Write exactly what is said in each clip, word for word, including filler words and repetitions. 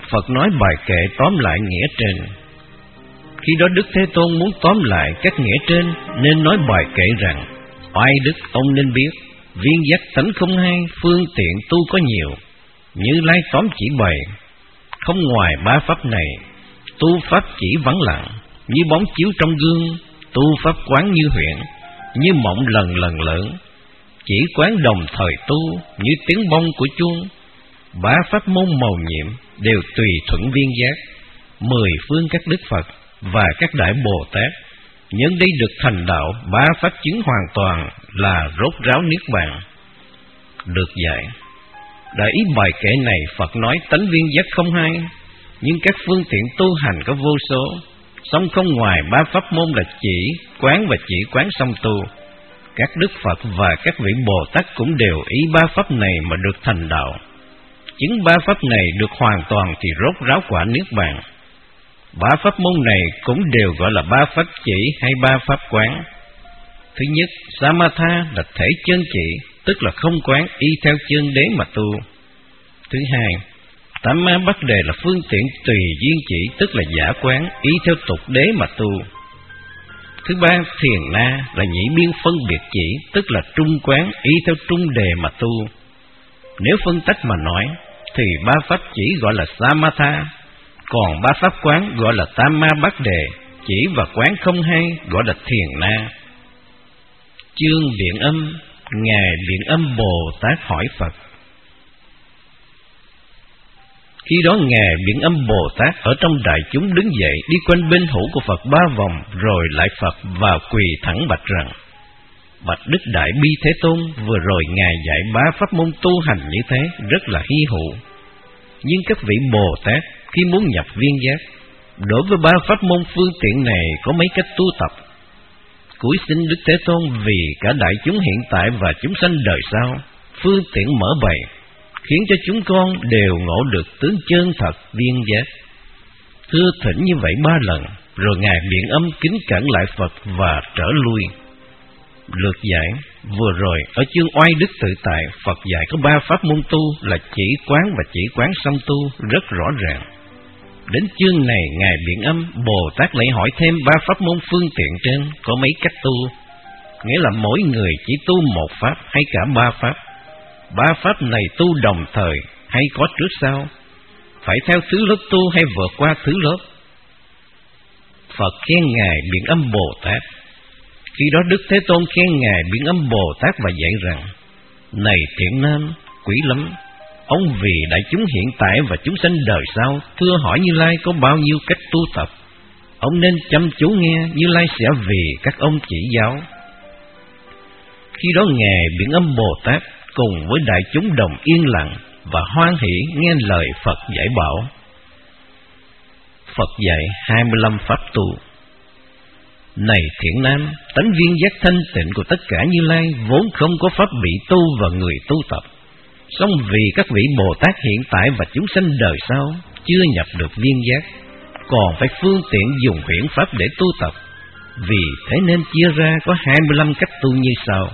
Phật nói bài kệ tóm lại nghĩa trên. Khi đó Đức Thế Tôn muốn tóm lại các nghĩa trên, nên nói bài kệ rằng: oai đức ông nên biết, viên giác tánh không hay, phương tiện tu có nhiều. Như Lai tóm chỉ bày, không ngoài ba pháp này, tu pháp chỉ vắng lặng, như bóng chiếu trong gương, tu pháp quán như huyễn, như mộng lần lần lớn, chỉ quán đồng thời tu, như tiếng bông của chuông. Ba pháp môn màu nhiệm đều tùy thuận viên giác. Mười phương các Đức Phật và các Đại Bồ Tát nhân đây được thành đạo ba pháp chứng hoàn toàn là rốt ráo niết bàn. Được dạy. Đại ý bài kệ này Phật nói tánh viên giác không hay, nhưng các phương tiện tu hành có vô số, song không ngoài ba pháp môn là chỉ quán và chỉ quán song tu. Các Đức Phật và các vị Bồ Tát cũng đều ý ba pháp này mà được thành đạo. Chứng ba pháp này được hoàn toàn thì rốt ráo quả niết bàn. Ba pháp môn này cũng đều gọi là ba pháp chỉ hay ba pháp quán. Thứ nhất, Samatha là thể chân chỉ, tức là không quán, y theo chân đế mà tu. Thứ hai, Tamma Bát Đề là phương tiện tùy duyên chỉ, tức là giả quán, y theo tục đế mà tu. Thứ ba, Thiền Na là nhĩ biên phân biệt chỉ, tức là trung quán, y theo trung đề mà tu. Nếu phân tách mà nói, thì ba pháp chỉ gọi là Samatha, còn ba pháp quán gọi là Tamma Bát Đề, chỉ và quán không hay gọi là Thiền Na. Chương Biện Âm. Ngài Biện Âm Bồ Tát hỏi Phật. Khi đó Ngài Biện Âm Bồ Tát ở trong đại chúng đứng dậy, đi quanh bên hữu của Phật ba vòng, rồi lại Phật và quỳ thẳng bạch rằng: bạch Đức Đại Bi Thế Tôn, vừa rồi Ngài dạy ba pháp môn tu hành như thế rất là hy hữu. Nhưng các vị Bồ Tát khi muốn nhập viên giác, đối với ba pháp môn phương tiện này có mấy cách tu tập. Cúi xin Đức Thế Tôn vì cả đại chúng hiện tại và chúng sanh đời sau, phương tiện mở bày, khiến cho chúng con đều ngộ được tướng chân thật viên giác. Thưa thỉnh như vậy ba lần, rồi Ngài Biện Âm kính cẩn lại Phật và trở lui. Lược giải. Vừa rồi ở chương Oai Đức Tự Tại, Phật dạy có ba pháp môn tu là chỉ quán và chỉ quán song tu rất rõ ràng. Đến chương này Ngài Biện Âm Bồ Tát lại hỏi thêm ba pháp môn phương tiện trên có mấy cách tu, nghĩa là mỗi người chỉ tu một pháp hay cả ba pháp. Ba pháp này tu đồng thời hay có trước sau, phải theo thứ lớp tu hay vượt qua thứ lớp. Phật khen Ngài Biện Âm Bồ Tát. Khi đó Đức Thế Tôn khen Ngài Biện Âm Bồ Tát và dạy rằng: này thiện nam, quý lắm, ông vì đại chúng hiện tại và chúng sanh đời sau thưa hỏi Như Lai có bao nhiêu cách tu tập. Ông nên chăm chú nghe, Như Lai sẽ vì các ông chỉ giáo. Khi đó Ngài Biện Âm Bồ Tát cùng với đại chúng đồng yên lặng và hoan hỷ nghe lời Phật dạy bảo. Phật dạy hai mươi lăm pháp tu. Này thiện nam, tánh viên giác thanh tịnh của tất cả Như Lai vốn không có pháp bị tu và người tu tập. Song vì các vị Bồ Tát hiện tại và chúng sanh đời sau chưa nhập được viên giác, còn phải phương tiện dùng huyễn pháp để tu tập. Vì thế nên chia ra có hai mươi lăm cách tu như sau.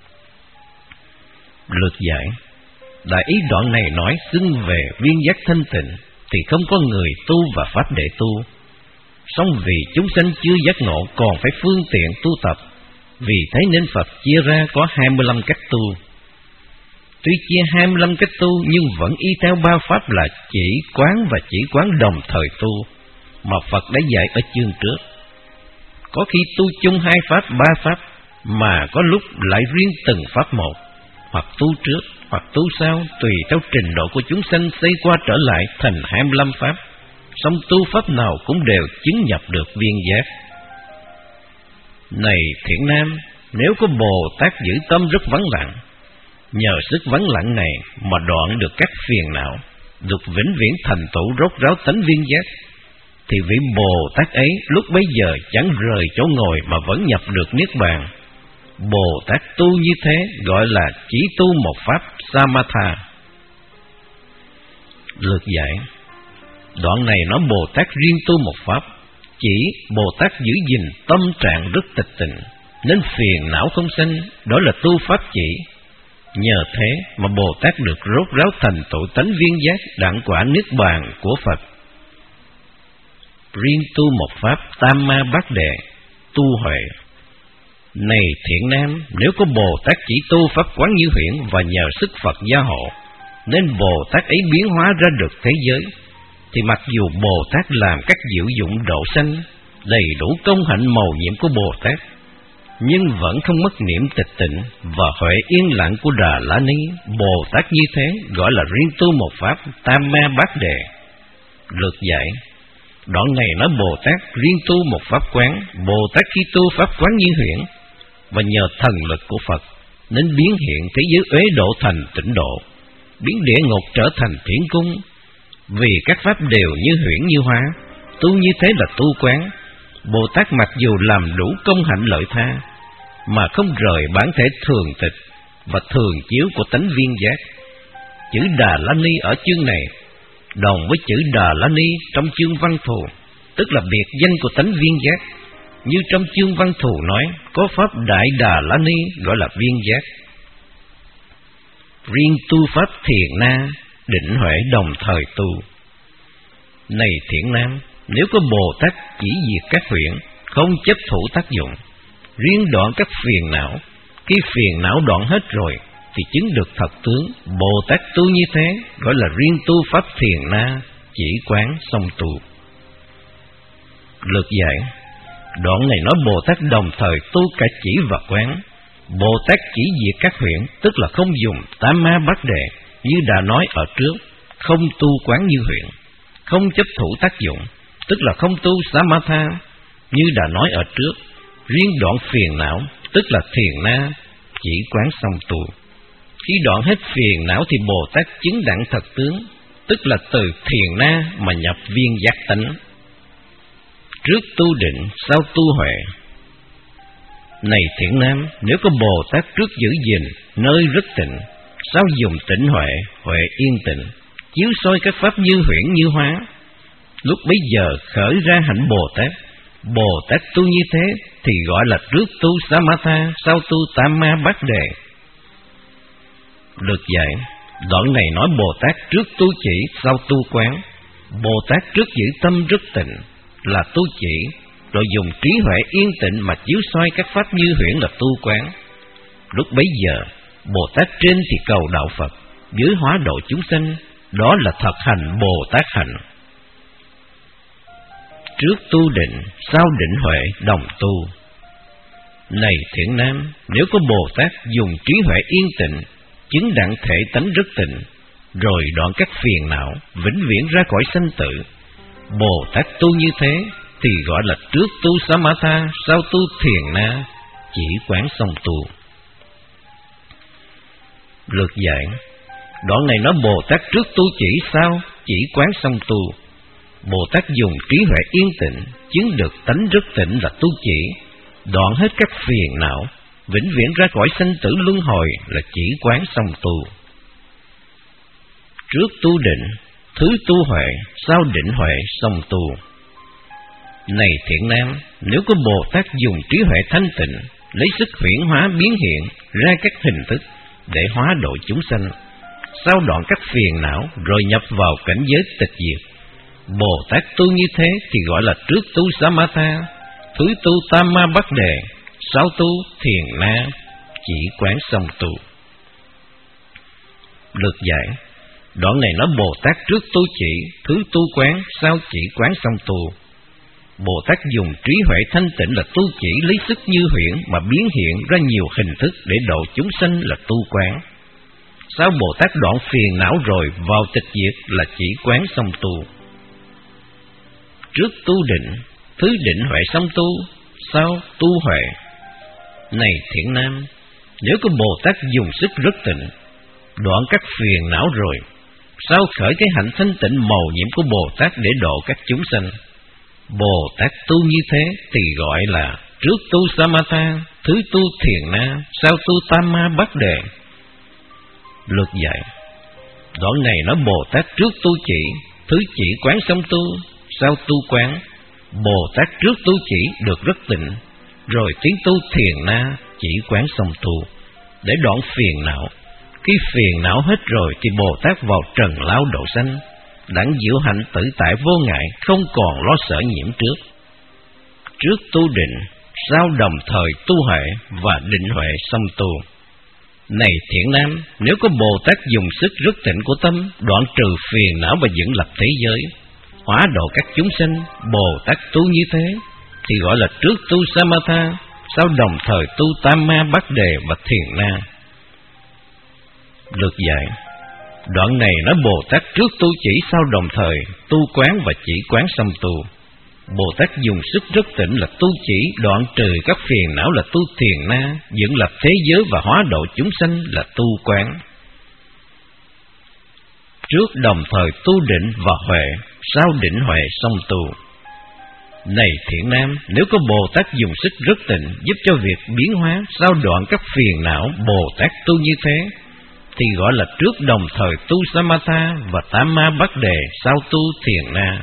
Lược giải. Đại ý đoạn này nói xưng về viên giác thanh tịnh thì không có người tu và pháp để tu. Song vì chúng sanh chưa giác ngộ còn phải phương tiện tu tập, vì thế nên Phật chia ra có hai mươi lăm cách tu. Tuy chia hai mươi lăm cách tu nhưng vẫn y theo ba pháp là chỉ quán và chỉ quán đồng thời tu mà Phật đã dạy ở chương trước. Có khi tu chung hai pháp, ba pháp, mà có lúc lại riêng từng pháp một, hoặc tu trước hoặc tu sau, tùy theo trình độ của chúng sanh xây qua trở lại thành hai mươi lăm pháp. Song tu pháp nào cũng đều chứng nhập được viên giác. Này thiện nam, nếu có Bồ Tát giữ tâm rất vắng lặng, nhờ sức vắng lặng này mà đoạn được các phiền não, được vĩnh viễn thành tựu rốt ráo tánh viên giác, thì vị Bồ Tát ấy lúc bấy giờ chẳng rời chỗ ngồi mà vẫn nhập được niết bàn. Bồ Tát tu như thế gọi là chỉ tu một pháp Samatha. Lược giải. Đoạn này nói Bồ Tát riêng tu một pháp, chỉ Bồ Tát giữ gìn tâm trạng rất tịch tịnh, nên phiền não không sanh, đó là tu pháp chỉ. Nhờ thế mà Bồ Tát được rốt ráo thành tựu tánh viên giác đẳng quả niết bàn của Phật. Riêng tu một pháp tam ma bát đề, tu huệ. Này thiện nam, nếu có Bồ Tát chỉ tu pháp quán như huyễn và nhờ sức Phật gia hộ, nên Bồ Tát ấy biến hóa ra được thế giới, thì mặc dù Bồ Tát làm các diệu dụng độ sanh, đầy đủ công hạnh mầu nhiệm của Bồ Tát, nhưng vẫn không mất niệm tịch tịnh và huệ yên lặng của Đà La Ni. Bồ Tát như thế gọi là riêng tu một pháp tam ma bát đề. Lược giải. Đoạn này nói Bồ Tát riêng tu một pháp quán. Bồ Tát khi tu pháp quán như huyễn và nhờ thần lực của Phật nên biến hiện thế giới uế độ thành tịnh độ, biến địa ngục trở thành thiện cung. Vì các pháp đều như huyễn như hóa, tu như thế là tu quán. Bồ Tát mặc dù làm đủ công hạnh lợi tha mà không rời bản thể thường tịch và thường chiếu của tánh viên giác. Chữ Đà La Ni ở chương này đồng với chữ Đà La Ni trong chương Văn Thù, tức là biệt danh của tánh viên giác. Như trong chương Văn Thù nói, có pháp Đại Đà La Ni gọi là viên giác. Riêng tu pháp thiền na, định huệ đồng thời tu. Này thiện nam, nếu có Bồ Tát chỉ diệt các huyễn, không chấp thủ tác dụng, riêng đoạn các phiền não, khi phiền não đoạn hết rồi thì chứng được thật tướng. Bồ Tát tu như thế gọi là riêng tu pháp thiền na, chỉ quán xong tu. Lược giải. Đoạn này nói Bồ Tát đồng thời tu cả chỉ và quán. Bồ Tát chỉ diệt các huyễn, tức là không dùng tám ma bát đề như đã nói ở trước, không tu quán như huyễn, không chấp thủ tác dụng, tức là không tu samatha như đã nói ở trước. Riêng đoạn phiền não, tức là thiền na, chỉ quán xong tu. Khi đoạn hết phiền não thì Bồ Tát chứng đẳng thật tướng, tức là từ thiền na mà nhập viên giác tánh. Trước tu định, sau tu huệ. Này thiện nam, nếu có Bồ Tát trước giữ gìn nơi rất tịnh, sau dùng tịnh huệ, huệ yên tịnh, chiếu soi các pháp như huyễn như hóa, lúc bấy giờ khởi ra hạnh Bồ Tát. Bồ Tát tu như thế thì gọi là trước tu samatha, sau tu tam ma bát đề. Được dạy. Đoạn này nói Bồ Tát trước tu chỉ, sau tu quán. Bồ Tát trước giữ tâm rất tịnh là tu chỉ, rồi dùng trí huệ yên tịnh mà chiếu soi các pháp như huyễn là tu quán. Lúc bấy giờ Bồ Tát trên thì cầu đạo Phật, dưới hóa độ chúng sanh, đó là thật hành Bồ Tát hạnh. Trước tu định, sau định huệ đồng tu. Này thiện nam, nếu có Bồ Tát dùng trí huệ yên tịnh, chứng đặng thể tánh rất tịnh, rồi đoạn các phiền não, vĩnh viễn ra khỏi sanh tử, Bồ Tát tu như thế thì gọi là trước tu samatha, sau tu thiền na, chỉ quán xong tu. Lược giải. Đoạn này nói Bồ Tát trước tu chỉ, sau chỉ quán xong tu. Bồ Tát dùng trí huệ yên tịnh, chứng được tánh rất tịnh là tu chỉ, đoạn hết các phiền não, vĩnh viễn ra khỏi sanh tử luân hồi là chỉ quán xong tu. Trước tu định, thứ tu huệ, sau định huệ xong tu. Này thiện nam, nếu có Bồ Tát dùng trí huệ thanh tịnh, lấy sức huyễn hóa biến hiện ra các hình thức để hóa độ chúng sanh, sau đoạn các phiền não rồi nhập vào cảnh giới tịch diệt, Bồ Tát tu như thế thì gọi là trước tu samatha, thứ tu tam ma bát đề, sau tu thiền na, chỉ quán xong tu. Lược giải. Đoạn này nói Bồ Tát trước tu chỉ, thứ tu quán, sau chỉ quán xong tu. Bồ Tát dùng trí huệ thanh tịnh là tu chỉ, lấy sức như huyễn mà biến hiện ra nhiều hình thức để độ chúng sanh là tu quán. Sau Bồ Tát đoạn phiền não rồi vào tịch diệt là chỉ quán xong tu. Trước tu định, thứ định huệ xong tu, sau tu huệ. Này thiện nam, nếu có Bồ Tát dùng sức rất tịnh, đoạn các phiền não rồi, sau khởi cái hạnh thanh tịnh mầu nhiệm của Bồ Tát để độ các chúng sanh, Bồ Tát tu như thế thì gọi là trước tu samatha, thứ tu thiền na, sau tu tam ma bát đề. Lược dạy. Đoạn này nói Bồ Tát trước tu chỉ, thứ chỉ quán xong tu, sau tu quán. Bồ Tát trước tu chỉ được rất tịnh, rồi tiến tu thiền na, chỉ quán xong tu, để đoạn phiền não, Khi phiền não hết rồi thì Bồ Tát vào trần lao độ sanh, đẳng diệu hạnh tự tại vô ngại, không còn lo sợ nhiễm trước. Trước tu định, sau đồng thời tu huệ và định huệ song tu. Này thiện nam, nếu có Bồ Tát dùng sức rất tịnh của tâm, đoạn trừ phiền não và dựng lập thế giới, hóa độ các chúng sinh, Bồ Tát tu như thế, thì gọi là trước tu Samatha, sau đồng thời tu Tam Ma Bát Đề và Thiền Na. Lược dạy, đoạn này nói Bồ Tát trước tu chỉ, sau đồng thời tu quán và chỉ quán song tu. Bồ Tát dùng sức rất tịnh là tu chỉ, đoạn trừ các phiền não là tu Thiền Na, dựng lập thế giới và hóa độ chúng sanh là tu quán. Trước đồng thời tu định và huệ, sau định huệ song tu. Này thiện nam, nếu có Bồ Tát dùng sức rất tịnh giúp cho việc biến hóa, sau đoạn các phiền não, Bồ Tát tu như thế, thì gọi là trước đồng thời tu Samatha và Tam Ma Bát Đề, sau tu Thiền Na.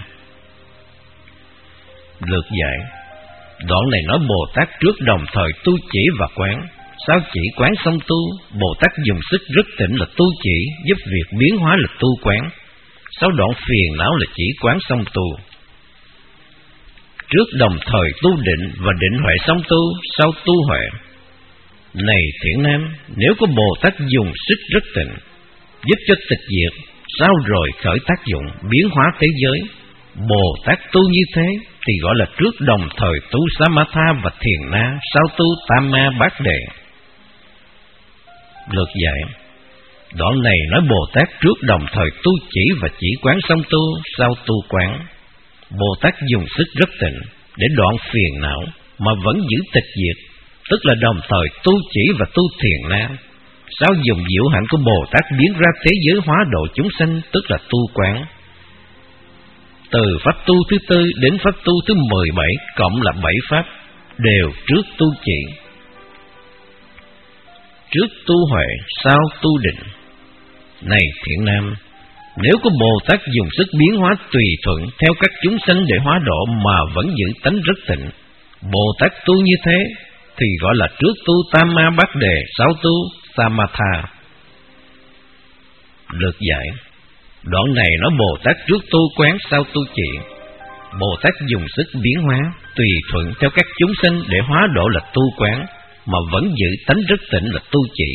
Lược dạy, đoạn này nói Bồ Tát trước đồng thời tu chỉ và quán, sau chỉ quán song tu. Bồ Tát dùng sức rất tịnh là tu chỉ, giúp việc biến hóa là tu quán, sau đoạn phiền não là chỉ quán song tu. Trước đồng thời tu định và định huệ song tu, sau tu huệ. Này thiện nam, nếu có Bồ Tát dùng sức rất tịnh giúp cho tịch diệt, sau rồi khởi tác dụng biến hóa thế giới, Bồ Tát tu như thế thì gọi là trước đồng thời tu Samatha và Thiền Na, sau tu Tam Ma Bát Đề. Lược dạy, đoạn này nói Bồ Tát trước đồng thời tu chỉ và chỉ quán song tu, sau tu quán. Bồ Tát dùng sức rất tịnh để đoạn phiền não mà vẫn giữ tịch diệt, tức là đồng thời tu chỉ và tu Thiền Na. Sau dùng diệu hạnh của Bồ Tát biến ra thế giới hóa độ chúng sanh, tức là tu quán. Từ pháp tu thứ tư đến pháp tu thứ mười bảy, cộng là bảy pháp, đều trước tu chỉ. Trước tu huệ, sau tu định. Này thiện nam, nếu có Bồ Tát dùng sức biến hóa tùy thuận theo các chúng sanh để hóa độ mà vẫn giữ tánh rất tịnh, Bồ Tát tu như thế thì gọi là trước tu Tam Ma Bát Đề, sau tu Samatha. Lược dạy, đoạn này nói Bồ Tát trước tu quán, sau tu chỉ. Bồ Tát dùng sức biến hóa tùy thuận theo các chúng sanh để hóa độ là tu quán, mà vẫn giữ tánh rất tịnh là tu chỉ.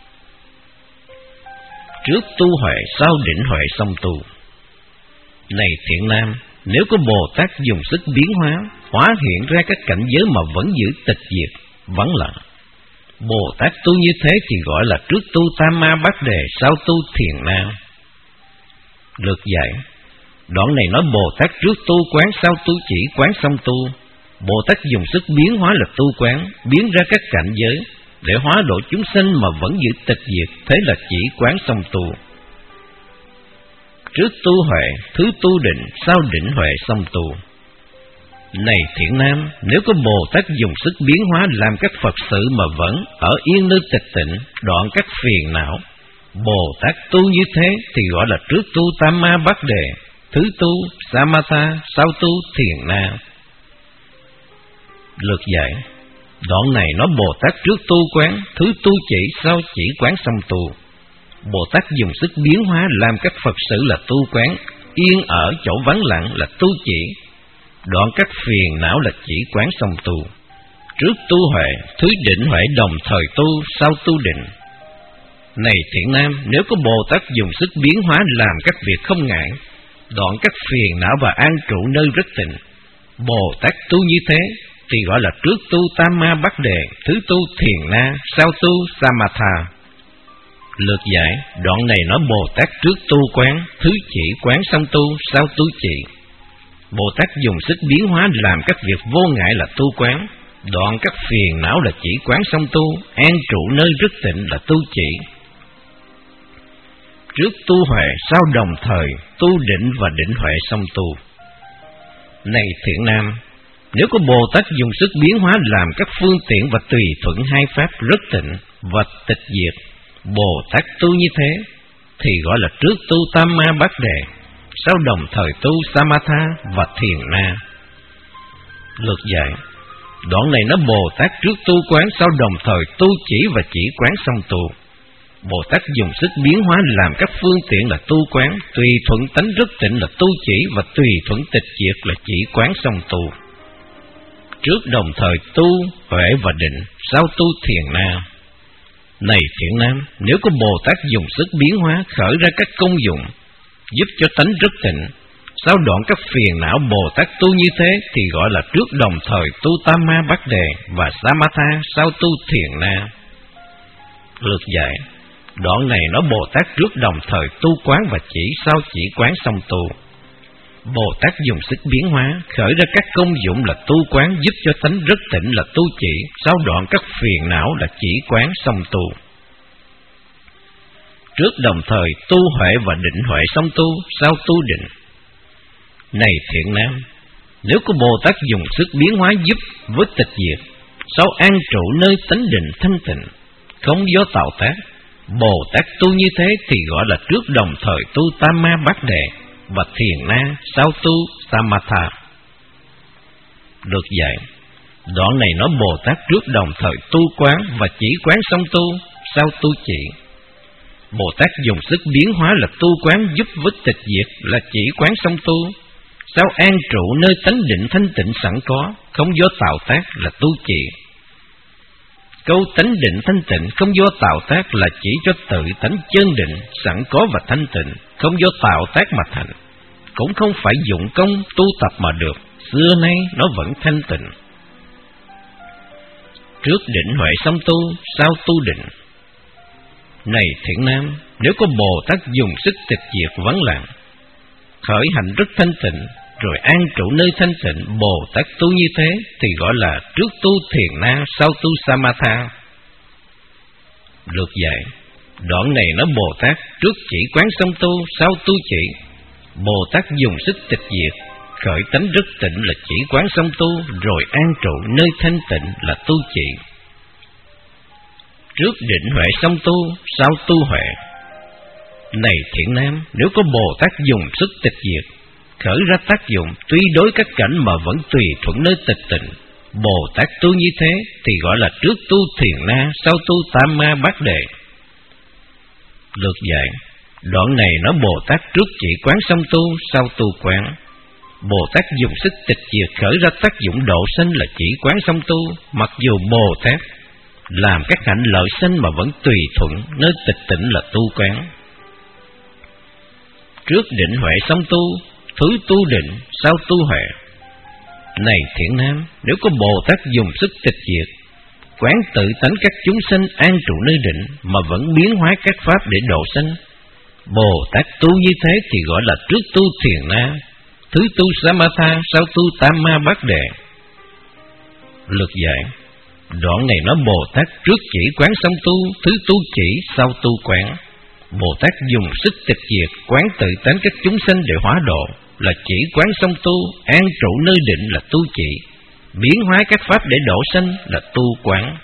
Trước tu huệ, sau định huệ song tu. Này thiện nam, nếu có Bồ Tát dùng sức biến hóa, hóa hiện ra các cảnh giới mà vẫn giữ tịch diệt, vắng lặng, Bồ Tát tu như thế thì gọi là trước tu Tam Ma Bát Đề, sau tu Thiền Na. Lược dạy, đoạn này nói Bồ Tát trước tu quán, sau tu chỉ quán song tu. Bồ Tát dùng sức biến hóa là tu quán, biến ra các cảnh giới để hóa độ chúng sanh mà vẫn giữ tịch diệt, thế là chỉ quán song tu. Trước tu huệ, thứ tu định, sau định huệ song tu. Này thiện nam, nếu có Bồ Tát dùng sức biến hóa làm các Phật sự mà vẫn ở yên nơi tịch tịnh, đoạn các phiền não, Bồ Tát tu như thế thì gọi là trước tu Tam Ma Bát Đề, thứ tu Samatha, sau tu Thiền Na. Lược dạy, đoạn này nói Bồ Tát trước tu quán, thứ tu chỉ, sau chỉ quán song tu. Bồ Tát dùng sức biến hóa làm các Phật sự là tu quán, yên ở chỗ vắng lặng là tu chỉ, đoạn các phiền não là chỉ quán song tu. Trước tu huệ, thứ định huệ đồng thời tu, sau tu định. Này thiện nam, nếu có Bồ Tát dùng sức biến hóa làm các việc không ngại, đoạn các phiền não và an trụ nơi rất tịnh, Bồ Tát tu như thế thì gọi là trước tu Tam Ma Bát Đề, thứ tu Thiền Na, sau tu Samatha. Lược giải, đoạn này nói Bồ Tát trước tu quán, thứ chỉ quán song tu, sau tu chỉ. Bồ Tát dùng sức biến hóa làm các việc vô ngại là tu quán, đoạn các phiền não là chỉ quán song tu, an trụ nơi rất tịnh là tu chỉ. Trước tu huệ, sau đồng thời tu định và định huệ song tu. Này thiện nam, nếu có Bồ Tát dùng sức biến hóa làm các phương tiện và tùy thuận hai pháp rất tịnh và tịch diệt, Bồ Tát tu như thế thì gọi là trước tu Tam Ma Bát Đề, sau đồng thời tu Samatha và Thiền Na. Lược dạy, đoạn này nói Bồ Tát trước tu quán, sau đồng thời tu chỉ và chỉ quán song tu. Bồ Tát dùng sức biến hóa làm các phương tiện là tu quán, tùy thuận tánh rất tịnh là tu chỉ, và tùy thuận tịch diệt là chỉ quán song tu. Trước đồng thời tu huệ và định, sau tu thiền na. Này thiện nam, nếu có Bồ Tát dùng sức biến hóa khởi ra các công dụng, giúp cho tánh rất tịnh, sau đoạn các phiền não, Bồ Tát tu như thế thì gọi là trước đồng thời tu tam ma bát đề và samatha, sau tu thiền na. Lược giải, đoạn này nói Bồ Tát trước đồng thời tu quán và chỉ, sau chỉ quán song tu. Bồ Tát dùng sức biến hóa khởi ra các công dụng là tu quán, giúp cho tánh rất tịnh là tu chỉ, sau đoạn các phiền não là chỉ quán song tu. Trước đồng thời tu huệ và định huệ song tu, sau tu định. Này thiện nam, nếu có Bồ Tát dùng sức biến hóa giúp với tịch diệt, sau an trụ nơi tánh định thanh tịnh, không do tạo tác, Bồ Tát tu như thế thì gọi là trước đồng thời tu tam ma bát đề và thiền na, sau tu samatha. Được dạy, đoạn này nói Bồ Tát trước đồng thời tu quán và chỉ quán song tu, sau tu chỉ. Bồ Tát dùng sức biến hóa là tu quán giúp với tịch diệt là chỉ quán song tu, sau an trụ nơi tánh định thanh tịnh sẵn có, không do tạo tác là tu chỉ. Câu tánh định thanh tịnh không do tạo tác là chỉ cho tự tánh chân định sẵn có và thanh tịnh, không do tạo tác mà thành, cũng không phải dụng công tu tập mà được, xưa nay nó vẫn thanh tịnh. Trước định huệ song tu, sau tu định. Này thiện nam, nếu có Bồ Tát dùng sức tịch diệt vắng lặng, khởi hành rất thanh tịnh, rồi an trụ nơi thanh tịnh, Bồ Tát tu như thế thì gọi là trước tu thiền na, sau tu samatha. Lược dạy, đoạn này nói Bồ Tát trước chỉ quán song tu, sau tu chỉ. Bồ Tát dùng sức tịch diệt khởi tánh rất tịnh là chỉ quán song tu, rồi an trụ nơi thanh tịnh là tu chỉ. Trước định huệ song tu, sau tu huệ. Này thiện nam, nếu có Bồ Tát dùng sức tịch diệt khởi ra tác dụng tuy đối các cảnh mà vẫn tùy thuận nơi tịch tịnh, Bồ Tát tu như thế thì gọi là trước tu thiền na, sau tu tam ma bát đề. Lược dạy, đoạn này nói Bồ Tát trước chỉ quán song tu, sau tu quán. Bồ Tát dùng sức tịch diệt khởi ra tác dụng độ sanh là chỉ quán song tu, mặc dù Bồ Tát làm các hạnh lợi sanh mà vẫn tùy thuận nơi tịch tịnh là tu quán. Trước định huệ song tu, thứ tu định, sau tu huệ. Này thiện nam, nếu có Bồ Tát dùng sức tịch diệt quán tự tánh các chúng sanh an trụ nơi định mà vẫn biến hóa các pháp để độ sanh, Bồ Tát tu như thế thì gọi là trước tu thiền na, thứ tu samatha, sau tu tam ma bát đề. Lược dạy, đoạn này nói Bồ Tát trước chỉ quán song tu, thứ tu chỉ, sau tu quán. Bồ Tát dùng sức tịch diệt quán tự tánh các chúng sanh để hóa độ là chỉ quán song tu, an trụ nơi định là tu chỉ, biến hóa các pháp để độ sanh là tu quán.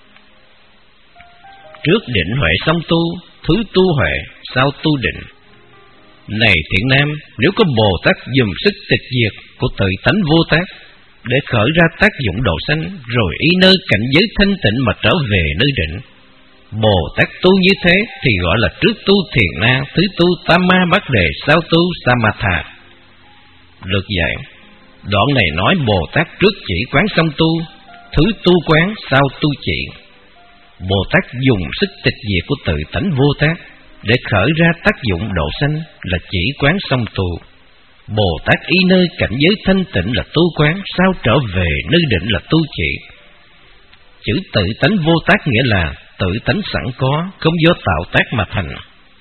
Trước định huệ song tu, thứ tu huệ, sau tu định. Này thiện nam, nếu có Bồ Tát dùng sức tịch diệt của tự tánh vô tác để khởi ra tác dụng độ sanh, rồi y nơi cảnh giới thanh tịnh mà trở về nơi định, Bồ Tát tu như thế thì gọi là trước tu thiền na, thứ tu tam ma bát đề, sau tu samatha. Được dạy, đoạn này nói Bồ Tát trước chỉ quán song tu, thứ tu quán, sau tu chỉ. Bồ Tát dùng sức tịch diệt của tự tánh vô tác để khởi ra tác dụng độ sanh là chỉ quán song tu. Bồ Tát y nơi cảnh giới thanh tịnh là tu quán, sau trở về nơi định là tu chỉ. Chữ tự tánh vô tác nghĩa là tự tánh sẵn có, không do tạo tác mà thành.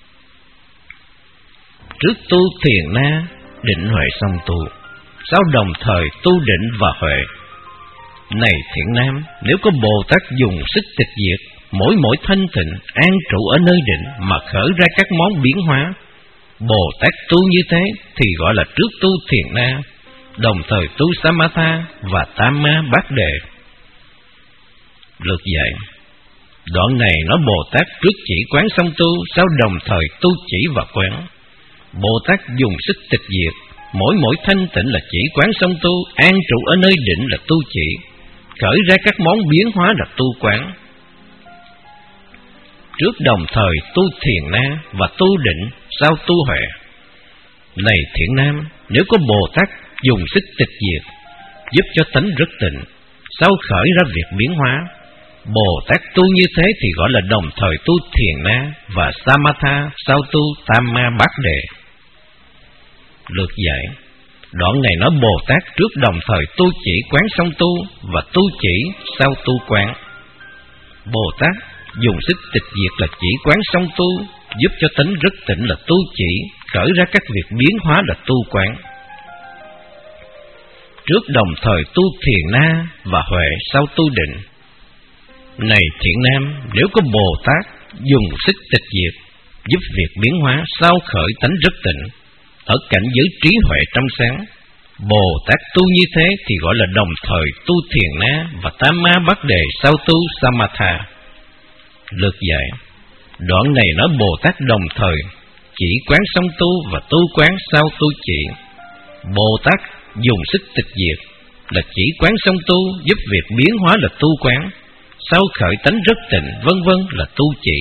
Trước tu thiền na, định huệ song tu, sau đồng thời tu định và huệ. Này thiện nam, nếu có Bồ Tát dùng sức tịch diệt mỗi mỗi thanh tịnh an trụ ở nơi định mà khởi ra các món biến hóa, Bồ Tát tu như thế thì gọi là trước tu thiền na, đồng thời tu samatha và tam ma bát đề. Lược dạy, đoạn này nói Bồ Tát trước chỉ quán song tu, sau đồng thời tu chỉ và quán. Bồ Tát dùng sức tịch diệt mỗi mỗi thanh tịnh là chỉ quán song tu, an trụ ở nơi định là tu chỉ, khởi ra các món biến hóa là tu quán. trước đồng thời tu thiền na và tu định, sau tu huệ. Này thiện nam, nếu có Bồ Tát dùng sức tịch diệt, giúp cho tánh rất tịnh, sau khởi ra việc biến hóa, Bồ Tát tu như thế thì gọi là đồng thời tu thiền na và samatha, sau tu tam ma bát đề. Lược giải. Đoạn này nói Bồ Tát trước đồng thời tu chỉ quán xong tu và tu chỉ sau tu quán. Bồ Tát dùng sức tịch diệt là chỉ quán xong tu, giúp cho tánh rất tịnh là tu chỉ, khởi ra các việc biến hóa là tu quán. Trước đồng thời tu thiền na và huệ, sau tu định. Này thiện nam, nếu có Bồ Tát dùng sức tịch diệt, giúp việc biến hóa, sau khởi tánh rất tịnh, ở cảnh giới trí huệ trong sáng, Bồ Tát tu như thế thì gọi là đồng thời tu thiền na và tam ma bát đề, sau tu samatha. Lược giải. Đoạn này nói Bồ Tát đồng thời chỉ quán xong tu và tu quán sau tu chỉ. Bồ Tát dùng sức tịch diệt là chỉ quán xong tu, giúp việc biến hóa là tu quán, sau khởi tánh rất tịnh, vân vân là tu chỉ.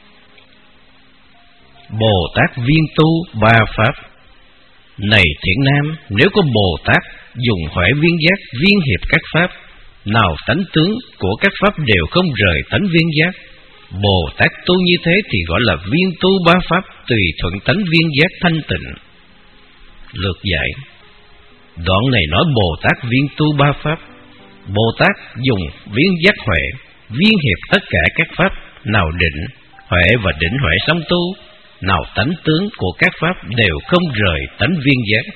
Bồ Tát viên tu ba pháp. Này thiện nam, nếu có Bồ Tát dùng huệ viên giác viên hiệp các pháp, nào tánh tướng của các pháp đều không rời tánh viên giác, Bồ Tát tu như thế thì gọi là viên tu ba pháp, tùy thuận tánh viên giác thanh tịnh. Lược giải. Đoạn này nói Bồ Tát viên tu ba pháp. Bồ Tát dùng viên giác huệ viên hiệp tất cả các pháp, nào định huệ và định huệ song tu, nào tánh tướng của các pháp đều không rời tánh viên giác.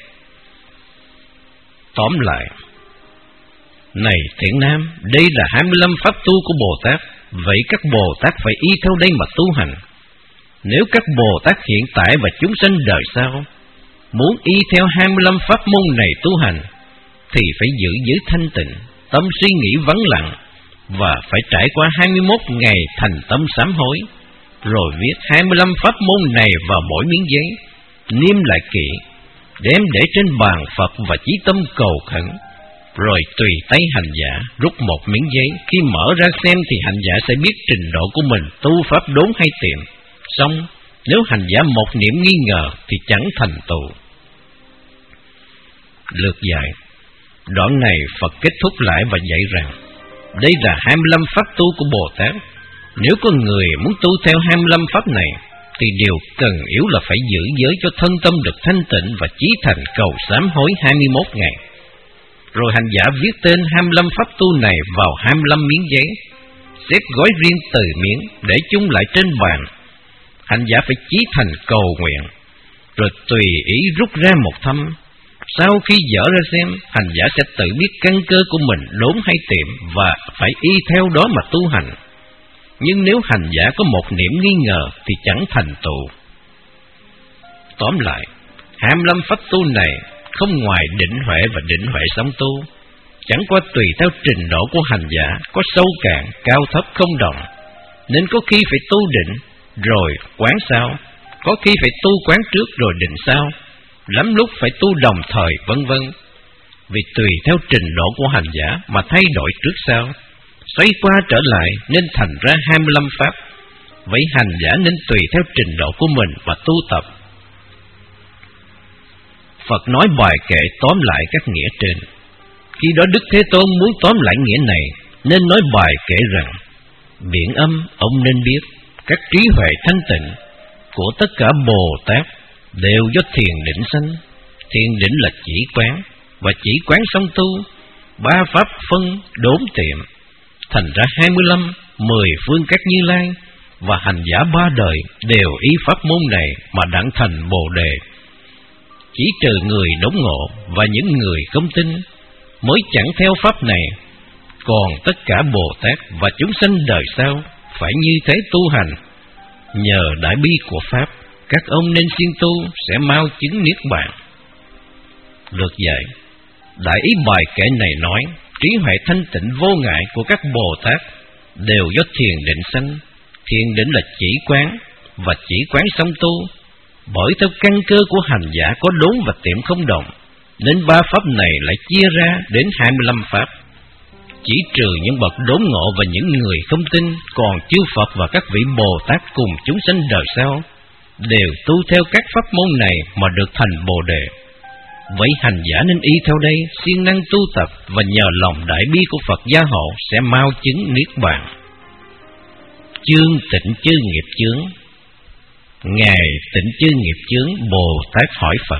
Tóm lại, này thiện nam, đây là hai mươi lăm pháp tu của Bồ Tát, vậy các Bồ Tát phải y theo đây mà tu hành. Nếu các Bồ Tát hiện tại và chúng sanh đời sau muốn y theo hai mươi lăm pháp môn này tu hành, thì phải giữ giới thanh tịnh, tâm suy nghĩ vắng lặng, và phải trải qua hai mươi mốt ngày thành tâm sám hối, rồi viết hai mươi lăm pháp môn này vào mỗi miếng giấy, niêm lại kỹ, đem để trên bàn Phật và chí tâm cầu khẩn, rồi tùy tay hành giả rút một miếng giấy, khi mở ra xem thì hành giả sẽ biết trình độ của mình tu pháp đốn hay tiệm. Xong, nếu hành giả một niệm nghi ngờ thì chẳng thành tựu. Lược giải. Đoạn này Phật kết thúc lại và dạy rằng, đây là hai mươi lăm pháp tu của Bồ Tát. Nếu có người muốn tu theo hai mươi lăm pháp này, thì điều cần yếu là phải giữ giới cho thân tâm được thanh tịnh và chí thành cầu sám hối hai mươi mốt ngày. Rồi hành giả viết tên hai mươi lăm pháp tu này vào hai mươi lăm miếng giấy, xếp gói riêng từ miếng để chung lại trên bàn. Hành giả phải chí thành cầu nguyện, rồi tùy ý rút ra một thâm. Sau khi dở ra xem, hành giả sẽ tự biết căn cơ của mình đốn hay tiệm và phải y theo đó mà tu hành. Nhưng nếu hành giả có một niệm nghi ngờ thì chẳng thành tựu. Tóm lại, hai mươi lăm pháp tu này không ngoài định huệ và định huệ song tu, chẳng qua tùy theo trình độ của hành giả, có sâu cạn, cao thấp không đồng, nên có khi phải tu định rồi quán sau, có khi phải tu quán trước rồi định sau, lắm lúc phải tu đồng thời, vân vân. Vì tùy theo trình độ của hành giả mà thay đổi trước sau, xoay qua trở lại nên thành ra hai mươi lăm pháp. Vậy hành giả nên tùy theo trình độ của mình mà tu tập. Phật nói bài kệ tóm lại các nghĩa trên. Khi đó Đức Thế Tôn muốn tóm lại nghĩa này, nên nói bài kệ rằng, biển âm ông nên biết, các trí huệ thanh tịnh của tất cả Bồ Tát đều do thiền định sanh. Thiền định là chỉ quán, và chỉ quán song tu, ba pháp phân đốn tiệm, thành ra hai mươi lăm, mười phương các Như Lai, và hành giả ba đời đều ý pháp môn này mà đặng thành Bồ Đề. Chỉ trừ người đốn ngộ và những người không tin mới chẳng theo pháp này, còn tất cả Bồ Tát và chúng sanh đời sau phải như thế tu hành. Nhờ đại bi của pháp, các ông nên siêng tu sẽ mau chứng niết bàn. Lược dạy. Đại ý bài kệ này nói, trí huệ thanh tịnh vô ngại của các Bồ Tát đều do thiền định sanh. Thiền định là chỉ quán, và chỉ quán song tu. Bởi theo căn cơ của hành giả có đốn và tiệm không đồng, nên ba pháp này lại chia ra đến hai mươi lăm pháp. chỉ trừ những bậc đốn ngộ và những người không tin, còn chư Phật và các vị Bồ Tát cùng chúng sanh đời sau đều tu theo các pháp môn này mà được thành Bồ Đề. Vậy hành giả nên y theo đây, siêng năng tu tập và nhờ lòng đại bi của Phật gia hộ sẽ mau chứng niết bàn. Chương Tịnh Chư Nghiệp Chướng. Ngài Tịnh Chư Nghiệp Chướng Bồ Tát hỏi Phật.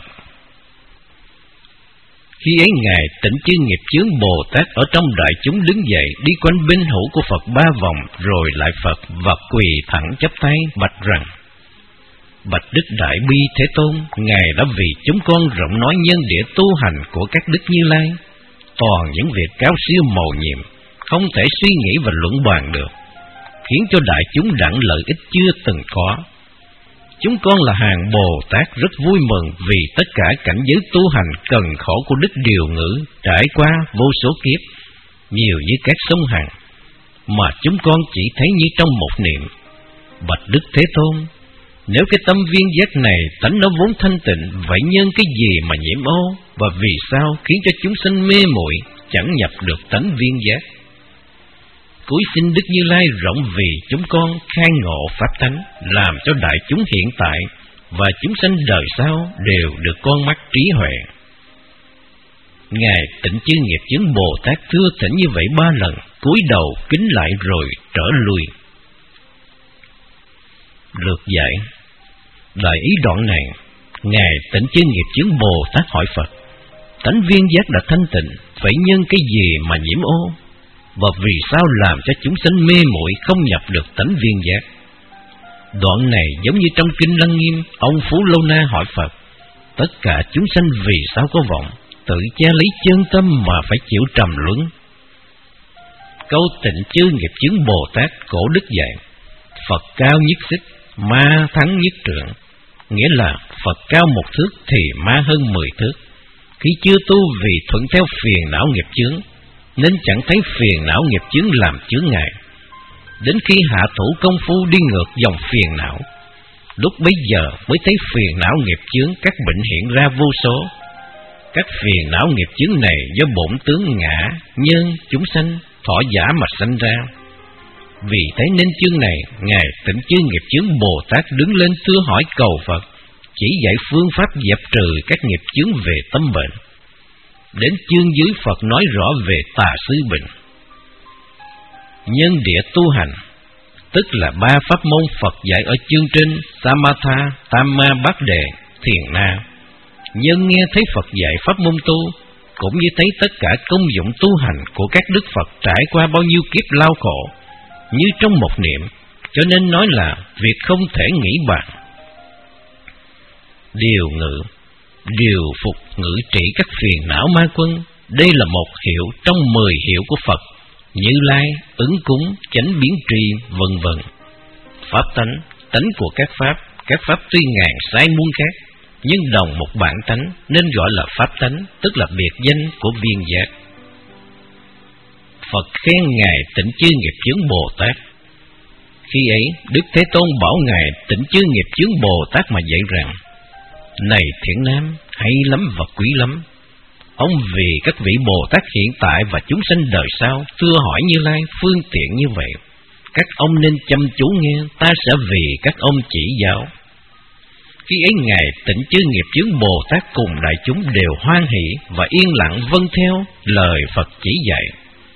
Khi ấy Ngài Tịnh Chư Nghiệp Chướng Bồ Tát ở trong đại chúng đứng dậy, đi quanh bên hữu của Phật ba vòng, rồi lại Phật và quỳ thẳng chắp tay bạch rằng: Bạch Đức Đại Bi Thế Tôn, Ngài đã vì chúng con rộng nói nhân địa tu hành của các Đức Như Lai, toàn những việc cao siêu mầu nhiệm, không thể suy nghĩ và luận bàn được, khiến cho đại chúng đặng lợi ích chưa từng có. Chúng con là hàng Bồ Tát rất vui mừng vì tất cả cảnh giới tu hành cần khổ của Đức Điều Ngữ trải qua vô số kiếp, nhiều như các sông Hằng, mà chúng con chỉ thấy như trong một niệm. Bạch Đức Thế Tôn, nếu cái tâm viên giác này tánh nó vốn thanh tịnh, vậy nhân cái gì mà nhiễm ô, và vì sao khiến cho chúng sanh mê muội chẳng nhập được tánh viên giác? Cúi xin Đức Như Lai rộng vì chúng con khai ngộ pháp tánh, làm cho đại chúng hiện tại và chúng sanh đời sau đều được con mắt trí huệ. Ngài Tịnh Chư Nghiệp Chướng Bồ Tát thưa thỉnh như vậy ba lần, cúi đầu kính lại rồi trở lui. Lược dạy. Đại ý đoạn này, Ngài Tịnh Chư Nghiệp Chướng Bồ Tát hỏi Phật: tánh viên giác đã thanh tịnh, phải nhân cái gì mà nhiễm ô, và vì sao làm cho chúng sanh mê muội không nhập được tánh viên giác? Đoạn này giống như trong Kinh Lăng Nghiêm, ông Phú Lâu Na hỏi Phật: tất cả chúng sanh vì sao có vọng, tự che lấy chân tâm mà phải chịu trầm luân? Câu Tịnh Chư Nghiệp Chướng Bồ Tát cổ đức dạy: Phật cao nhất xích, ma thắng nhất trượng, nghĩa là Phật cao một thước thì ma hơn mười thước. Khi chưa tu vì thuận theo phiền não nghiệp chướng, nên chẳng thấy phiền não nghiệp chướng làm chướng ngại. Đến khi hạ thủ công phu đi ngược dòng phiền não, lúc bấy giờ mới thấy phiền não nghiệp chướng các bệnh hiện ra vô số. Các phiền não nghiệp chướng này do bổn tướng ngã, nhân, chúng sanh, thọ giả mà sanh ra. Vì thế nên chương này, Ngài Tịnh Chư Nghiệp Chướng Bồ Tát đứng lên thưa hỏi cầu Phật, chỉ dạy phương pháp dẹp trừ các nghiệp chướng về tâm bệnh. Đến chương dưới Phật nói rõ về tà sư bệnh. Nhân địa tu hành, tức là ba pháp môn Phật dạy ở chương trên Samatha, Tamma, Bát Đề, Thiền Na. Nhân nghe thấy Phật dạy pháp môn tu, cũng như thấy tất cả công dụng tu hành của các Đức Phật trải qua bao nhiêu kiếp lao khổ, như trong một niệm, cho nên nói là việc không thể nghĩ bàn. Điều ngự, điều phục ngự trị các phiền não ma quân, đây là một hiệu trong mười hiệu của Phật, Như Lai, ứng cúng, chánh biến tri, vân vân. Pháp tánh, tánh của các pháp, các pháp tuy ngàn sai muôn khác, nhưng đồng một bản tánh nên gọi là pháp tánh, tức là biệt danh của viên giác. Phật khen Ngài Tịnh Chư Nghiệp Chướng Bồ Tát. Khi ấy, Đức Thế Tôn bảo Ngài Tịnh Chư Nghiệp Chướng Bồ Tát mà dạy rằng: này Thiện Nam, hay lắm và quý lắm. Ông vì các vị Bồ Tát hiện tại và chúng sanh đời sau thưa hỏi Như Lai phương tiện như vậy, các ông nên chăm chú nghe, ta sẽ vì các ông chỉ giáo. Khi ấy Ngài Tịnh Chư Nghiệp Chướng Bồ Tát cùng đại chúng đều hoan hỷ và yên lặng vâng theo lời Phật chỉ dạy.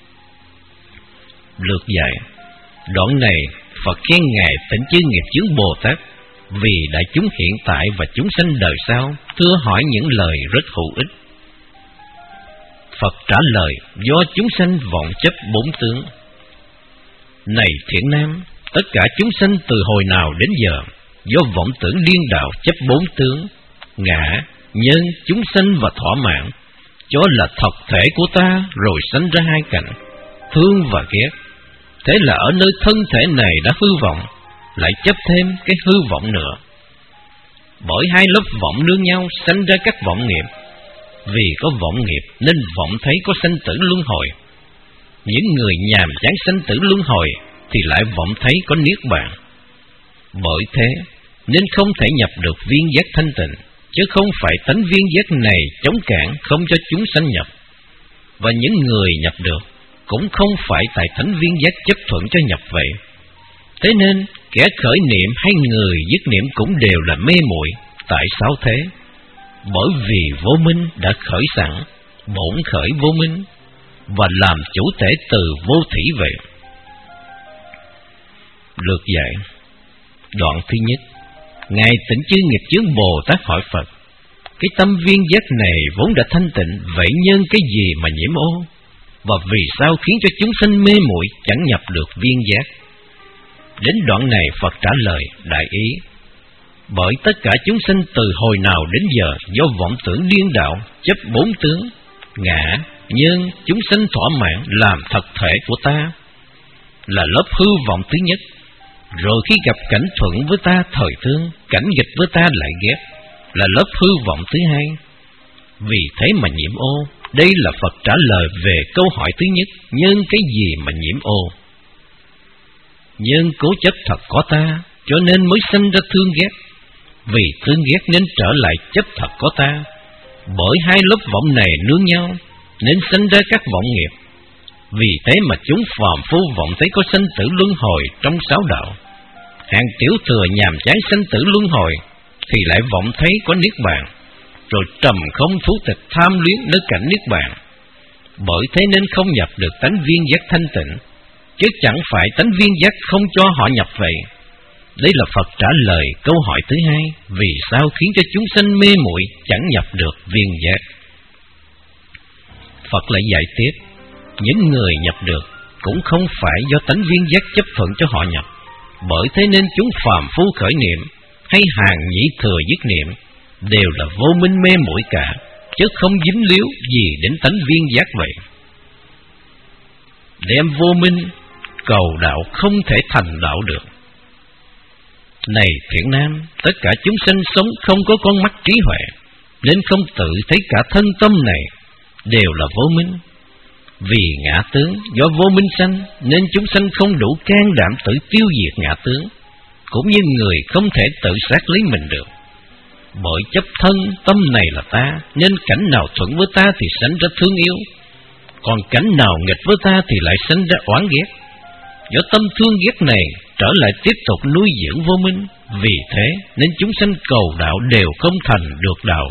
Lược dạy. Đoạn này Phật khen Ngài Tịnh Chư Nghiệp Chướng Bồ Tát vì đại chúng hiện tại và chúng sanh đời sau thưa hỏi những lời rất hữu ích. Phật trả lời: do chúng sanh vọng chấp bốn tướng. Này Thiện Nam, tất cả chúng sanh từ hồi nào đến giờ do vọng tưởng điên đạo chấp bốn tướng, ngã, nhân, chúng sanh và thỏa mãn, cho là thật thể của ta, rồi sanh ra hai cảnh, thương và ghét. Thế là ở nơi thân thể này đã hư vọng, lại chấp thêm cái hư vọng nữa. Bởi hai lớp vọng nương nhau sanh ra các vọng nghiệp. Vì có vọng nghiệp nên vọng thấy có sanh tử luân hồi. Những người nhàm chán sanh tử luân hồi thì lại vọng thấy có niết bàn. Bởi thế nên không thể nhập được viên giác thanh tịnh, chứ không phải tánh viên giác này chống cản không cho chúng sanh nhập. Và những người nhập được cũng không phải tại thánh viên giác chấp thuận cho nhập vậy. Thế nên kẻ khởi niệm hay người dứt niệm cũng đều là mê muội. Tại sao thế? Bởi vì vô minh đã khởi sẵn, bổn khởi vô minh, và làm chủ thể từ vô thủy về. Lược dạy. Đoạn thứ nhất, Ngài Tịnh Chư Nghiệp Chướng Bồ Tát hỏi Phật: cái tâm viên giác này vốn đã thanh tịnh, vậy nhân cái gì mà nhiễm ô? Và vì sao khiến cho chúng sanh mê muội chẳng nhập được viên giác? Đến đoạn này Phật trả lời đại ý: bởi tất cả chúng sanh từ hồi nào đến giờ do vọng tưởng điên đạo, chấp bốn tướng ngã, nhân, chúng sanh thỏa mãn làm thật thể của ta, là lớp hư vọng thứ nhất. Rồi khi gặp cảnh thuận với ta thời thương, cảnh nghịch với ta lại ghét, là lớp hư vọng thứ hai. Vì thế mà nhiễm ô. Đây là Phật trả lời về câu hỏi thứ nhất: nhân cái gì mà nhiễm ô? Nhân cố chấp thật có ta, cho nên mới sinh ra thương ghét. Vì thương ghét nên trở lại chấp thật có ta. Bởi hai lớp vọng này nương nhau, nên sinh ra các vọng nghiệp. Vì thế mà chúng phàm phu vọng thấy có sanh tử luân hồi trong sáu đạo. Hàng tiểu thừa nhàm chán sanh tử luân hồi, thì lại vọng thấy có niết bàn, rồi trầm không thú tịch tham luyến nơi cảnh niết bàn. Bởi thế nên không nhập được tánh viên giác thanh tịnh, chứ chẳng phải tánh viên giác không cho họ nhập vậy. Đây là Phật trả lời câu hỏi thứ hai: vì sao khiến cho chúng sanh mê muội chẳng nhập được viên giác? Phật lại dạy tiếp: những người nhập được cũng không phải do tánh viên giác chấp thuận cho họ nhập. Bởi thế nên chúng phàm phu khởi niệm hay hàng nhị thừa dứt niệm đều là vô minh mê muội cả, chứ không dính líu gì đến tánh viên giác vậy. Đem vô minh cầu đạo không thể thành đạo được. Này thiện nam, tất cả chúng sanh sống không có con mắt trí huệ, nên không tự thấy cả thân tâm này đều là vô minh. Vì ngã tướng do vô minh sanh, nên chúng sanh không đủ can đảm tự tiêu diệt ngã tướng, cũng như người không thể tự sát lấy mình được. Bởi chấp thân tâm này là ta, nên cảnh nào thuận với ta thì sanh ra thương yêu, còn cảnh nào nghịch với ta thì lại sanh ra oán ghét. Do tâm thương ghét này trở lại tiếp tục nuôi dưỡng vô minh. Vì thế nên chúng sanh cầu đạo đều không thành được đạo.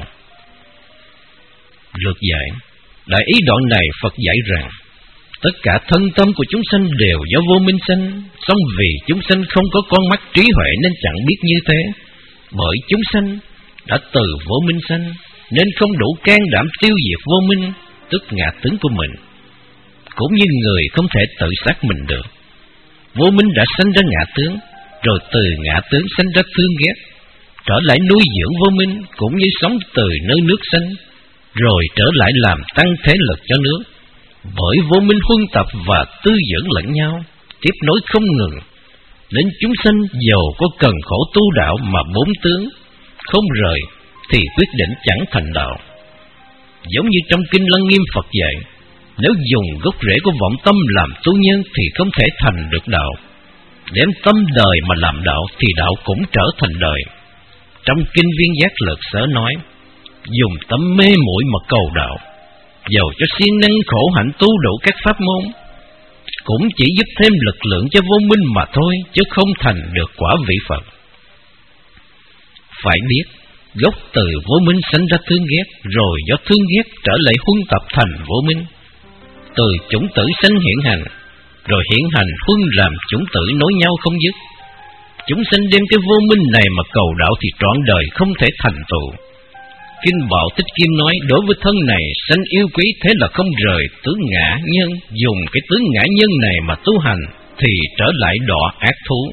Lược dạy. Đại ý đoạn này Phật dạy rằng tất cả thân tâm của chúng sanh đều do vô minh sanh, song vì chúng sanh không có con mắt trí huệ nên chẳng biết như thế. Bởi chúng sanh đã từ vô minh sanh, nên không đủ can đảm tiêu diệt vô minh, tức ngã tướng của mình, cũng như người không thể tự sát mình được. Vô minh đã sanh ra ngã tướng, rồi từ ngã tướng sanh ra thương ghét, trở lại nuôi dưỡng vô minh, cũng như sống từ nơi nước sanh, rồi trở lại làm tăng thế lực cho nước. Bởi vô minh huân tập và tư dưỡng lẫn nhau, tiếp nối không ngừng, nên chúng sanh dầu có cần khổ tu đạo mà bốn tướng không rời thì quyết định chẳng thành đạo. Giống như trong Kinh Lăng Nghiêm Phật dạy, nếu dùng gốc rễ của vọng tâm làm tu nhân thì không thể thành được đạo. Đem tâm đời mà làm đạo thì đạo cũng trở thành đời. Trong Kinh Viên Giác Lược Sở nói, dùng tâm mê muội mà cầu đạo, dầu cho siêng năng khổ hạnh tu đủ các pháp môn, cũng chỉ giúp thêm lực lượng cho vô minh mà thôi, chứ không thành được quả vị Phật. Phải biết, gốc từ vô minh sanh ra thương ghét, rồi do thương ghét trở lại huân tập thành vô minh. Từ chủng tử sanh hiện hành, rồi hiện hành huân làm chủng tử nối nhau không dứt. Chúng sanh đem cái vô minh này mà cầu đạo thì trọn đời không thể thành tựu. Kinh Bảo Tích Kim nói, đối với thân này sanh yêu quý, thế là không rời tướng ngã nhân. Dùng cái tướng ngã nhân này mà tu hành thì trở lại đọa ác thú.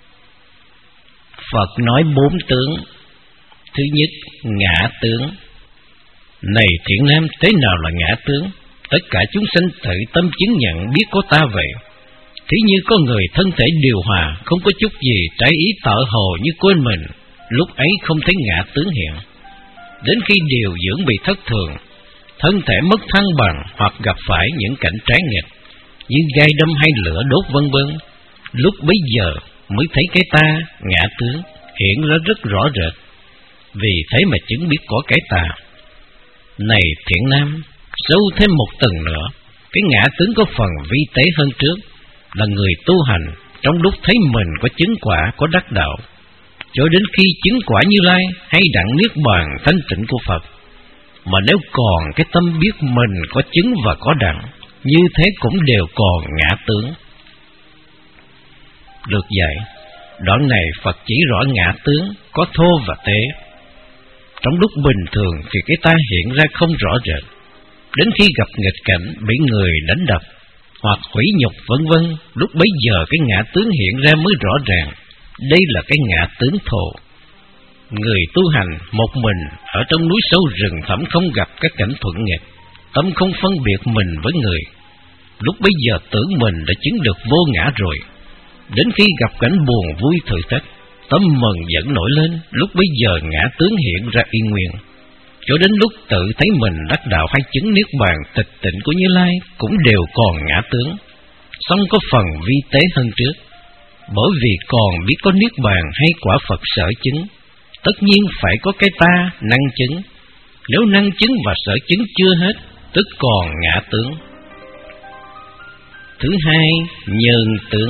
Phật nói bốn tướng. Thứ nhất, ngã tướng. Này thiện nam, thế nào là ngã tướng? Tất cả chúng sanh tự tâm chứng nhận biết có ta vậy. Thí như có người thân thể điều hòa, không có chút gì trái ý tợ hồ như quên mình, lúc ấy không thấy ngã tướng hiện. Đến khi điều dưỡng bị thất thường, thân thể mất thăng bằng hoặc gặp phải những cảnh trái nghịch như gai đâm hay lửa đốt vân vân, lúc bấy giờ mới thấy cái ta, ngã tướng hiện ra rất rõ rệt. Vì thế mà chứng biết có cái ta. Này thiện nam, sâu thêm một tầng nữa, Cái ngã tướng có phần vi tế hơn trước, là người tu hành trong lúc thấy mình có chứng quả, có đắc đạo, cho đến khi chứng quả Như Lai hay đặng niết bàn thanh tịnh của Phật. Mà nếu còn cái tâm biết mình có chứng và có đặng, như thế cũng đều còn ngã tướng. Được dạy, đoạn này Phật chỉ rõ ngã tướng có thô và tế. Trong lúc bình thường thì cái ta hiện ra không rõ rệt, đến khi gặp nghịch cảnh bị người đánh đập hoặc hủy nhục vân vân, lúc bấy giờ cái ngã tướng hiện ra mới rõ ràng. Đây là cái ngã tướng thô. Người tu hành một mình ở trong núi sâu rừng thẳm không gặp các cảnh thuận nghịch, tâm không phân biệt mình với người, lúc bấy giờ tưởng mình đã chứng được vô ngã rồi. Đến khi gặp cảnh buồn vui thử thách, tâm mừng giận nổi lên, lúc bấy giờ ngã tướng hiện ra y nguyên. Cho đến lúc tự thấy mình đắc đạo hay chứng niết bàn tịch tịnh của Như Lai cũng đều còn ngã tướng, song có phần vi tế hơn trước. Bởi vì còn biết có niết bàn hay quả Phật sở chứng, tất nhiên phải có cái ta năng chứng. Nếu năng chứng và sở chứng chưa hết, tức còn ngã tướng. Thứ hai, nhân tướng.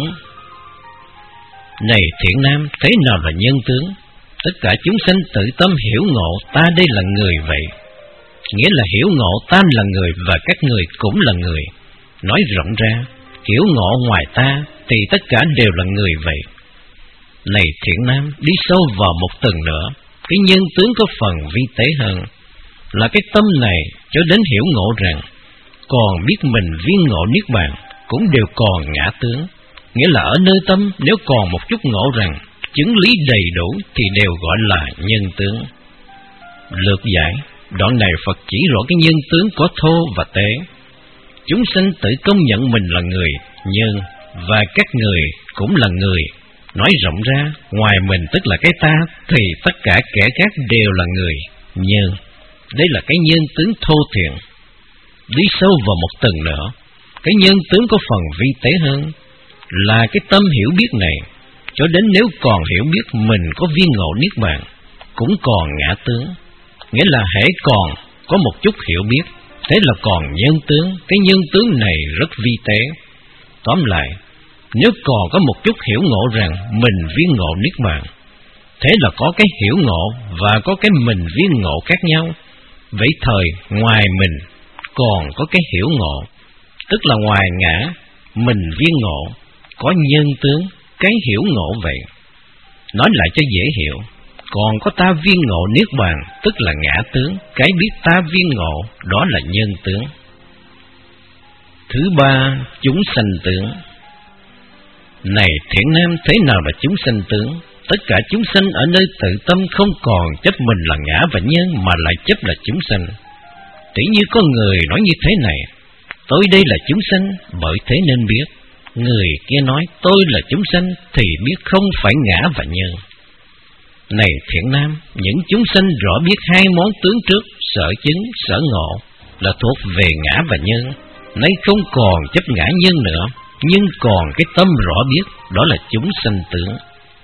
Này thiện nam, thế nào là nhân tướng? Tất cả chúng sanh tự tâm hiểu ngộ ta đây là người vậy. Nghĩa là hiểu ngộ ta là người và các người cũng là người. Nói rộng ra, hiểu ngộ ngoài ta thì tất cả đều là người vậy. Này thiện nam, đi sâu vào một tầng nữa, cái nhân tướng có phần vi tế hơn, là cái tâm này cho đến hiểu ngộ rằng còn biết mình viên ngộ niết bàn cũng đều còn ngã tướng. Nghĩa là ở nơi tâm nếu còn một chút ngộ rằng chứng lý đầy đủ thì đều gọi là nhân tướng. Lược giải, đoạn này Phật chỉ rõ cái nhân tướng có thô và tế. Chúng sanh tự công nhận mình là người, nhân, và các người cũng là người. Nói rộng ra, ngoài mình tức là cái ta, thì tất cả kẻ khác đều là người, nhân. Đây là cái nhân tướng thô thiện. Đi sâu vào một tầng nữa, cái nhân tướng có phần vi tế hơn, là cái tâm hiểu biết này, cho đến nếu còn hiểu biết mình có viên ngộ niết bàn, cũng còn ngã tướng. Nghĩa là hễ còn có một chút hiểu biết, thế là còn nhân tướng. Cái nhân tướng này rất vi tế. Tóm lại, nếu còn có một chút hiểu ngộ rằng mình viên ngộ niết bàn, thế là có cái hiểu ngộ và có cái mình viên ngộ khác nhau. Vậy thời ngoài mình còn có cái hiểu ngộ, tức là ngoài ngã, mình viên ngộ, có nhân tướng, cái hiểu ngộ vậy. Nói lại cho dễ hiểu, còn có ta viên ngộ niết bàn, tức là ngã tướng, cái biết ta viên ngộ, đó là nhân tướng. Thứ ba, chúng sanh tướng. Này thiện nam, thế nào là chúng sanh tướng? Tất cả chúng sanh ở nơi tự tâm không còn chấp mình là ngã và nhân, mà lại chấp là chúng sanh. Tỷ như có người nói như thế này: tôi đây là chúng sanh, bởi thế nên biết. Người kia nói tôi là chúng sanh, thì biết không phải ngã và nhân. Này thiện nam, những chúng sanh rõ biết hai món tướng trước, sở chứng, sở ngộ, là thuộc về ngã và nhân, nay không còn chấp ngã nhân nữa, nhưng còn cái tâm rõ biết, đó là chúng sanh tướng.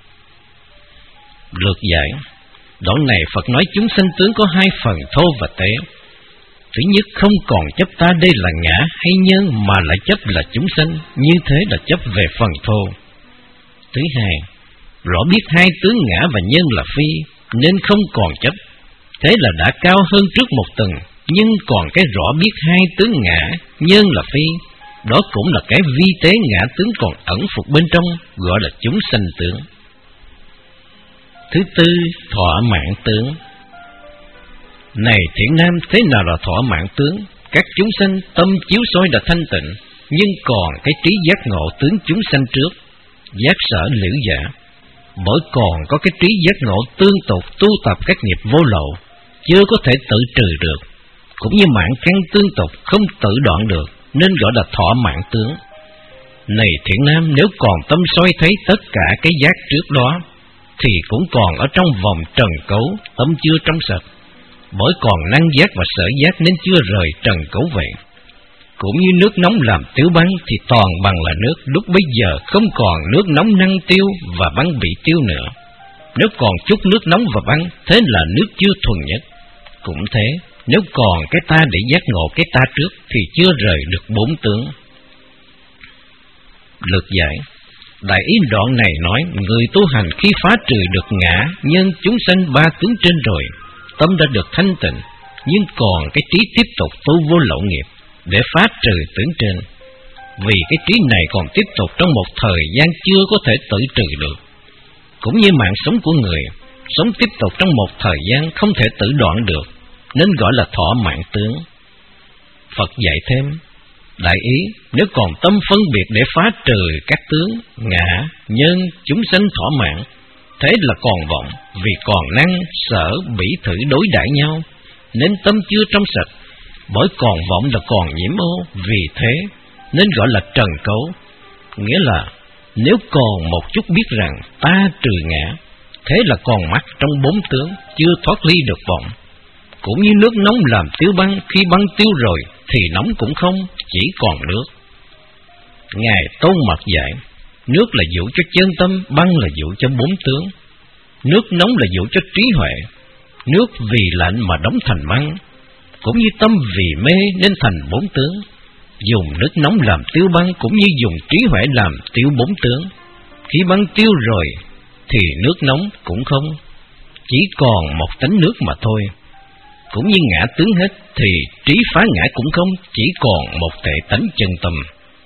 Lược giải, đoạn này Phật nói chúng sanh tướng có hai phần thô và tế. Thứ nhất, không còn chấp ta đây là ngã hay nhân, mà lại chấp là chúng sanh, như thế là chấp về phần thô. Thứ hai, rõ biết hai tướng ngã và nhân là phi, nên không còn chấp, thế là đã cao hơn trước một tầng. Nhưng còn cái rõ biết hai tướng ngã, nhân là phi, đó cũng là cái vi tế ngã tướng còn ẩn phục bên trong, gọi là chúng sanh tướng. Thứ tư, thọ mạng tướng. Này thiện nam, thế nào là thọ mạng tướng? Các chúng sanh tâm chiếu soi đã thanh tịnh, nhưng còn cái trí giác ngộ tướng chúng sanh trước, giác sở liễu giả. Bởi còn có cái trí giác ngộ tương tục tu tập các nghiệp vô lậu, chưa có thể tự trừ được, cũng như mạng căn tương tục không tự đoạn được, nên gọi là thọ mạng tướng. Này thiện nam, nếu còn tâm soi thấy tất cả cái giác trước đó, thì cũng còn ở trong vòng trần cấu, tâm chưa trong sạch, bởi còn năng giác và sở giác nên chưa rời trần cấu vậy. Cũng như nước nóng làm tiêu băng thì toàn bằng là nước, lúc bấy giờ không còn nước nóng năng tiêu và băng bị tiêu nữa. Nếu còn chút nước nóng và băng, thế là nước chưa thuần nhất. Cũng thế, nếu còn cái ta để giác ngộ cái ta trước thì chưa rời được bốn tướng. Lược giải. Đại ý đoạn này nói, người tu hành khi phá trừ được ngã, nhân, chúng sanh ba tướng trên rồi, tâm đã được thanh tịnh, nhưng còn cái trí tiếp tục tu vô lậu nghiệp để phá trừ tướng trên. Vì cái trí này còn tiếp tục trong một thời gian chưa có thể tự trừ được. Cũng như mạng sống của người, sống tiếp tục trong một thời gian không thể tự đoạn được, nên gọi là thọ mạng tướng. Phật dạy thêm, đại ý, nếu còn tâm phân biệt để phá trừ các tướng, ngã, nhân, chúng sanh thọ mạng, thế là còn vọng, vì còn năng, sở, bỉ thử đối đãi nhau, nên tâm chưa trong sạch, bởi còn vọng là còn nhiễm ô, vì thế, nên gọi là trần cấu. Nghĩa là, nếu còn một chút biết rằng ta trừ ngã, thế là còn mắc trong bốn tướng, chưa thoát ly được vọng. Cũng như nước nóng làm tiêu băng, khi băng tiêu rồi thì nóng cũng không, chỉ còn nước. Ngài Tôn Mật dạy, nước là dụ cho chân tâm, băng là dụ cho bốn tướng. Nước nóng là dụ cho trí huệ, nước vì lạnh mà đóng thành băng, cũng như tâm vì mê nên thành bốn tướng. Dùng nước nóng làm tiêu băng cũng như dùng trí huệ làm tiêu bốn tướng. Khi băng tiêu rồi thì nước nóng cũng không, chỉ còn một tánh nước mà thôi. Cũng như ngã tướng hết thì trí phá ngã cũng không, chỉ còn một thể tánh chân tâm.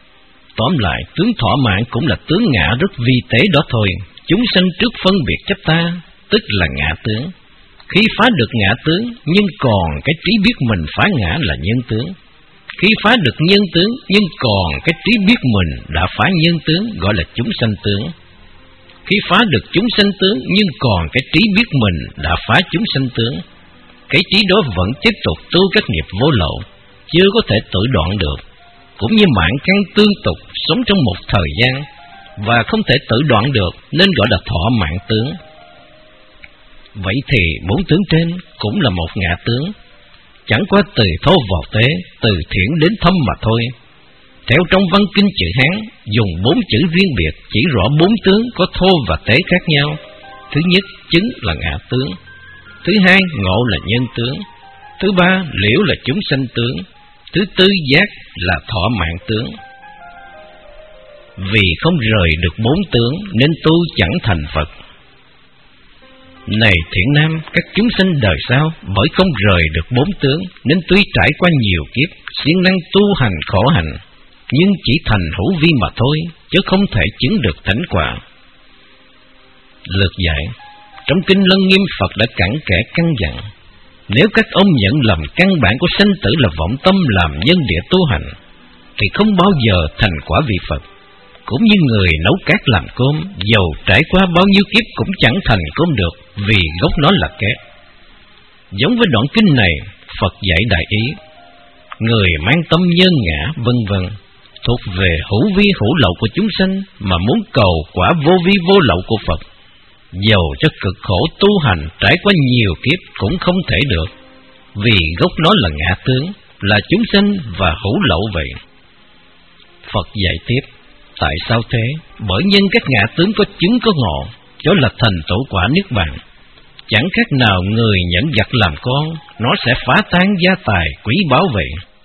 Tóm lại, tướng thọ mạng cũng là tướng ngã rất vi tế đó thôi. Chúng sanh trước phân biệt chấp ta, tức là ngã tướng. Khi phá được ngã tướng, nhưng còn cái trí biết mình phá ngã là nhân tướng. Khi phá được nhân tướng, nhưng còn cái trí biết mình đã phá nhân tướng, gọi là chúng sanh tướng. Khi phá được chúng sanh tướng, nhưng còn cái trí biết mình đã phá chúng sanh tướng, cái trí đó vẫn tiếp tục tu các nghiệp vô lậu, chưa có thể tự đoạn được. Cũng như mạng căn tương tục sống trong một thời gian và không thể tự đoạn được, nên gọi là thọ mạng tướng. Vậy thì bốn tướng trên cũng là một ngã tướng, chẳng qua từ thô vào tế, từ thiển đến thâm mà thôi. Theo trong văn kinh chữ Hán, dùng bốn chữ riêng biệt chỉ rõ bốn tướng có thô và tế khác nhau. Thứ nhất, chứng là ngã tướng. Thứ hai, ngộ là nhân tướng. Thứ ba, liễu là chúng sanh tướng. Thứ tư, giác là thọ mạng tướng. Vì không rời được bốn tướng nên tu chẳng thành Phật. Này thiện nam, các chúng sanh đời sau bởi không rời được bốn tướng nên tuy trải qua nhiều kiếp, siêng năng tu hành khổ hạnh, nhưng chỉ thành hữu vi mà thôi, chứ không thể chứng được thánh quả. Lược dạy. Trong Kinh Lân Nghiêm, Phật đã cặn kẽ căn dặn, nếu các ông nhận lầm căn bản của sanh tử là vọng tâm làm nhân địa tu hành, thì không bao giờ thành quả vị Phật. Cũng như người nấu cát làm cơm, dầu trải qua bao nhiêu kiếp cũng chẳng thành cơm được, vì gốc nó là cát. Giống với đoạn kinh này, Phật dạy đại ý, người mang tâm nhân ngã vân vân thuộc về hữu vi hữu lậu của chúng sanh mà muốn cầu quả vô vi vô lậu của Phật, dầu cho cực khổ tu hành trải qua nhiều kiếp cũng không thể được, vì gốc nó là ngã tướng, là chúng sanh và hữu lậu vậy. Phật dạy tiếp, tại sao thế? Bởi nhân các ngã tướng có chứng có ngộ, đó là thành tựu quả niết bàn. Chẳng khác nào người nhẫn giặc làm con, nó sẽ phá tan gia tài quý báu vậy.